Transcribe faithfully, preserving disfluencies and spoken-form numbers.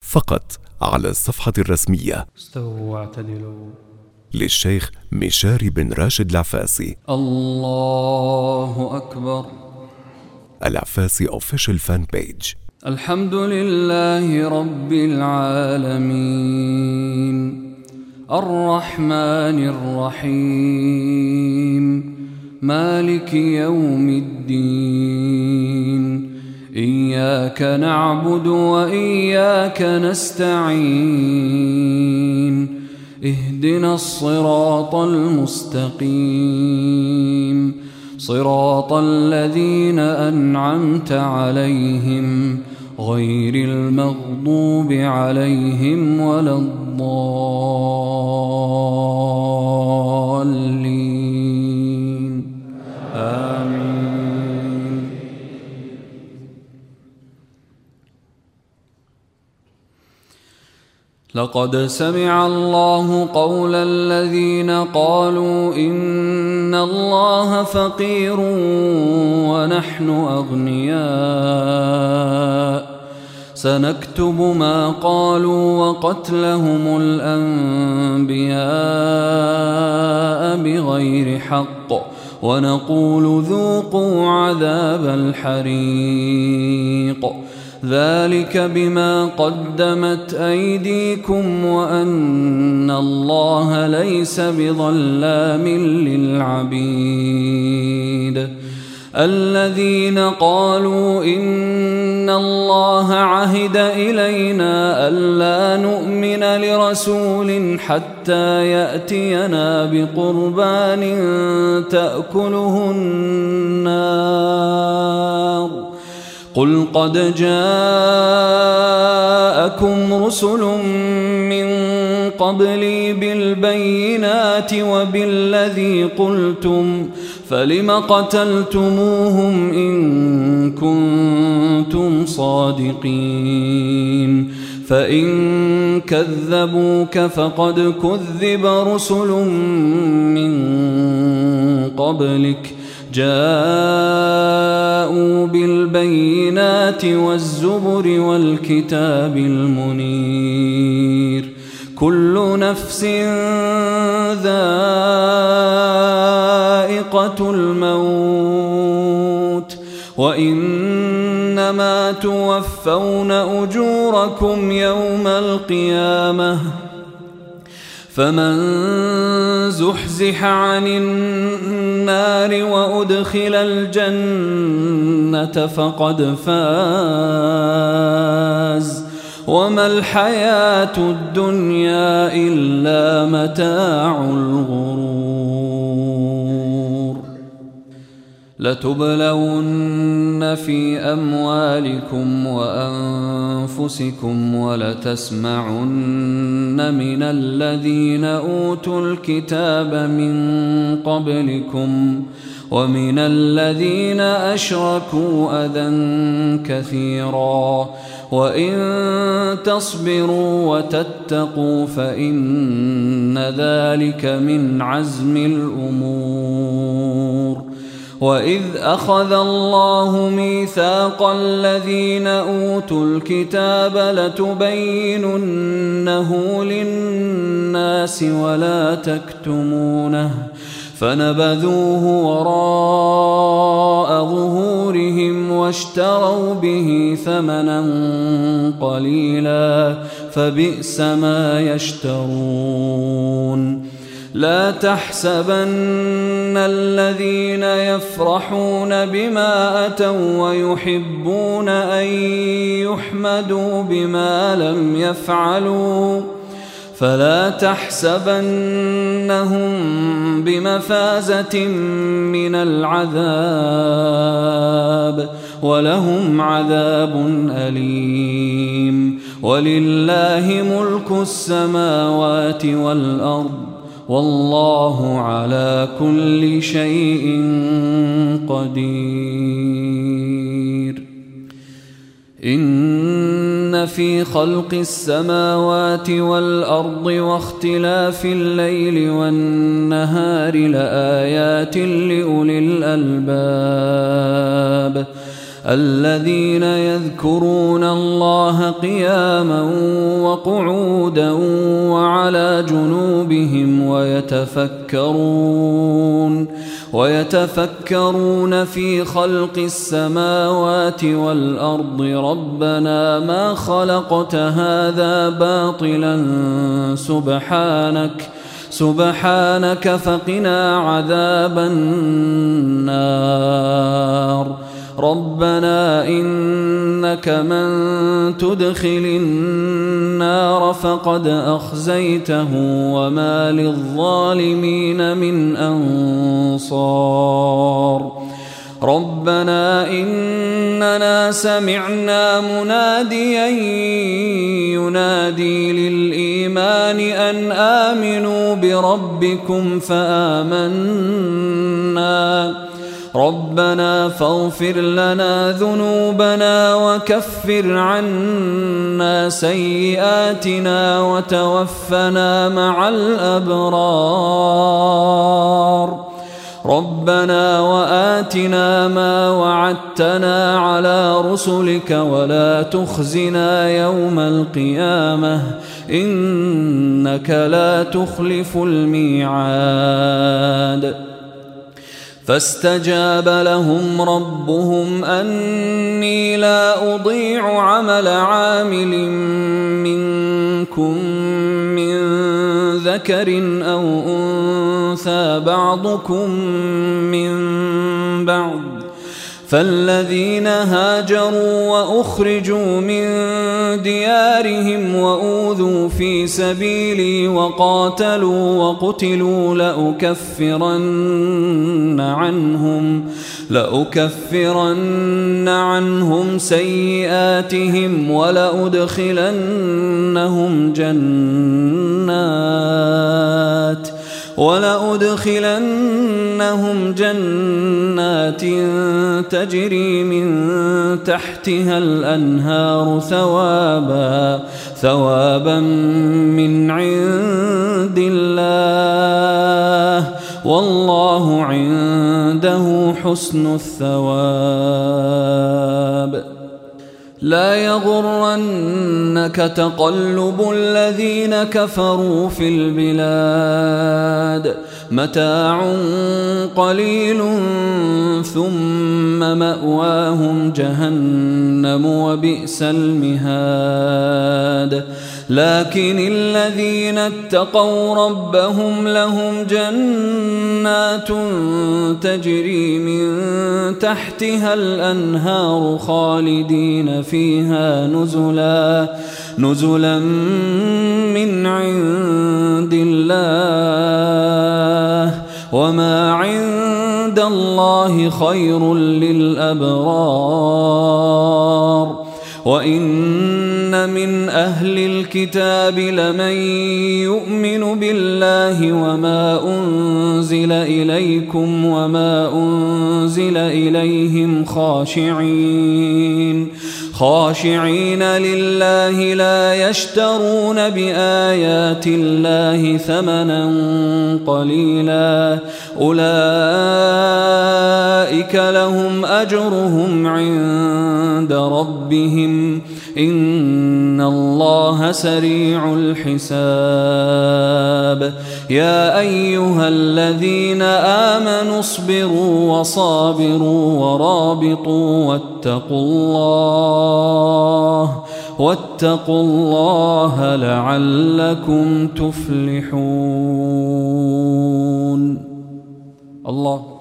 فقط على الصفحة الرسمية. استووا واعتدلوا. للشيخ مشاري بن راشد العفاسي. الله أكبر. العفاسي Official Fan Page. الحمد لله رب العالمين الرحمن الرحيم مالك يوم الدين إياك نعبد وإياك نستعين اهدنا الصراط المستقيم صراط الذين أنعمت عليهم غير المغضوب عليهم ولا الضالين آمين. لقد سمع الله قول الذين قالوا إن الله فقير ونحن أغنياء سنكتب ما قالوا وقتلهم الأنبياء بغير حق ونقول ذوقوا عذاب الحريق ذلك بما قدمت أيديكم وأن الله ليس بظلام للعبيد. الذين قالوا إن الله عهد إلينا ألا نؤمن لرسول حتى يأتينا بقربان تأكله النار قل قد جاءكم رسل من قبلي بالبينات وبالذي قلتم فلم قتلتموهم إن كنتم صادقين فإن كذبوك فقد كذب رسل من قبلك جاءوا بالبينات والزبر والكتاب المنير كل نفس ذائقة الموت وإنما توفون أجوركم يوم القيامة فمن زحزح عن النار وأدخل الجنة فقد فاز وما الحياة الدنيا إلا متاع الغرور. لتبلون في أموالكم وأنفسكم ولتسمعن من الذين أوتوا الكتاب من قبلكم ومن الذين أشركوا أذى كثيرا وإن تصبروا وتتقوا فإن ذلك من عزم الأمور. وإذ أخذ الله ميثاق الذين أوتوا الكتاب لتبيننه للناس ولا تكتمونه فنبذوه وراء ظهورهم واشتروا به ثمنا قليلا فبئس ما يشترون. لا تحسبن الذين يفرحون بما أتوا ويحبون أن يحمدوا بما لم يفعلوا فلا تحسبنهم بمفازة من العذاب ولهم عذاب أليم. ولله ملك السماوات والأرض والله على كل شيء قدير. إن في خلق السماوات والأرض واختلاف الليل والنهار لآيات لأولي الألباب الذين يذكرون الله قياما وقعودا وعلى جنوبهم ويتفكرون ويتفكرون في خلق السماوات والأرض ربنا ما خلقت هذا باطلا سبحانك سبحانك فقنا عذاب النار ربنا إنك من تدخل النار فقد أخزيته وما للظالمين من أنصار ربنا إننا سمعنا مناديا ينادي للإيمان أن آمنوا بربكم فآمنا ربنا فاغفر لنا ذنوبنا وكفر عنا سيئاتنا وتوفنا مع الأبرار ربنا وآتنا ما وعدتنا على رسلك ولا تخزنا يوم القيامة إنك لا تخلف الميعاد فاستجاب لهم ربهم أني لا أضيع عمل عامل منكم من ذكر أو أنثى بعضكم من بعض فالذين هاجروا وأخرجوا من ديارهم وأوذوا في سبيلي وقاتلوا وقتلوا لأكفرن عنهم لأكفرن عنهم سيئاتهم ولأدخلنهم جنات ولأدخلنهم جنات تجري من تحتها الأنهار ثوابا ثوابا من عند الله والله عنده حسن الثواب لا يغرنك تقلب الذين كفروا في البلاد متاع قليل ثم مأواهم جهنم وبئس المهاد لكن الذين اتقوا ربهم لهم جنات تجري من تحتها الأنهار خالدين فيها نزلا نزلا من عند الله وما عند الله خير للأبرار وإن من أهل الكتاب لمن يؤمن بالله وما أنزل إليكم وما أنزل إليهم خاشعين خاشعين لله لا يشترون بآيات الله ثمنا قليلا أولئك لهم أجرهم عند ربهم إن الله سريع الحساب يا أيها الذين آمنوا اصبروا وصابروا ورابطوا واتقوا الله واتقوا الله لعلكم تفلحون الله